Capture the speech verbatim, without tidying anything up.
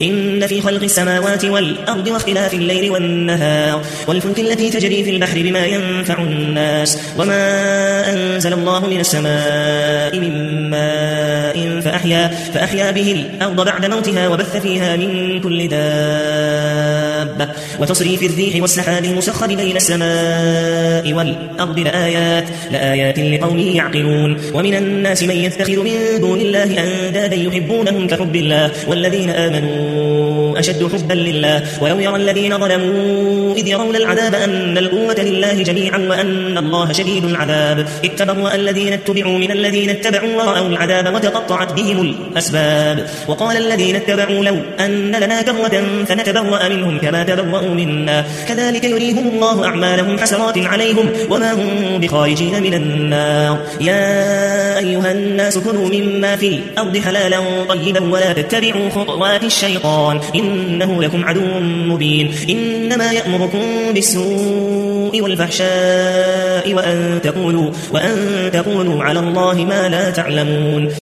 إن في خلق السماوات والأرض واختلاف الليل والنهار والفلك التي تجري في البحر بما ينفع الناس وما أنزل الله من السماء من ماء فأحيا, فأحيا به الأرض بعد موتها وبث فيها من كل دابة وتصريف الريح والسحاب المسخر بين السماء والأرض لآيات, لآيات لقوم يعقلون. ومن الناس من يتخذ من دون الله أندادا يحبونهم كحب الله والذين آمنوا أشد حبا لله ولو يرى الذين ظلموا إذ يرون العذاب أن القوة لله جميعا وأن الله شديد العذاب إذ تبرأ الذين اتبعوا من الذين اتبعوا ورأوا العذاب وتقطعت بهم الأسباب وقال الذين اتبعوا لو أن لنا كرة فنتبرأ منهم كما تبرأوا منا كذلك يريهم الله أعمالهم حسرات عليهم وما هم بخارجين من النار. يا أيها الناس كلوا مما في الأرض حلالا طيبا ولا تتبعوا خطوات الشيطان إنه لكم عدو مبين. إنما يأمركم بالسوء والفحشاء وأن تقولوا, وأن تقولوا على الله ما لا تعلمون.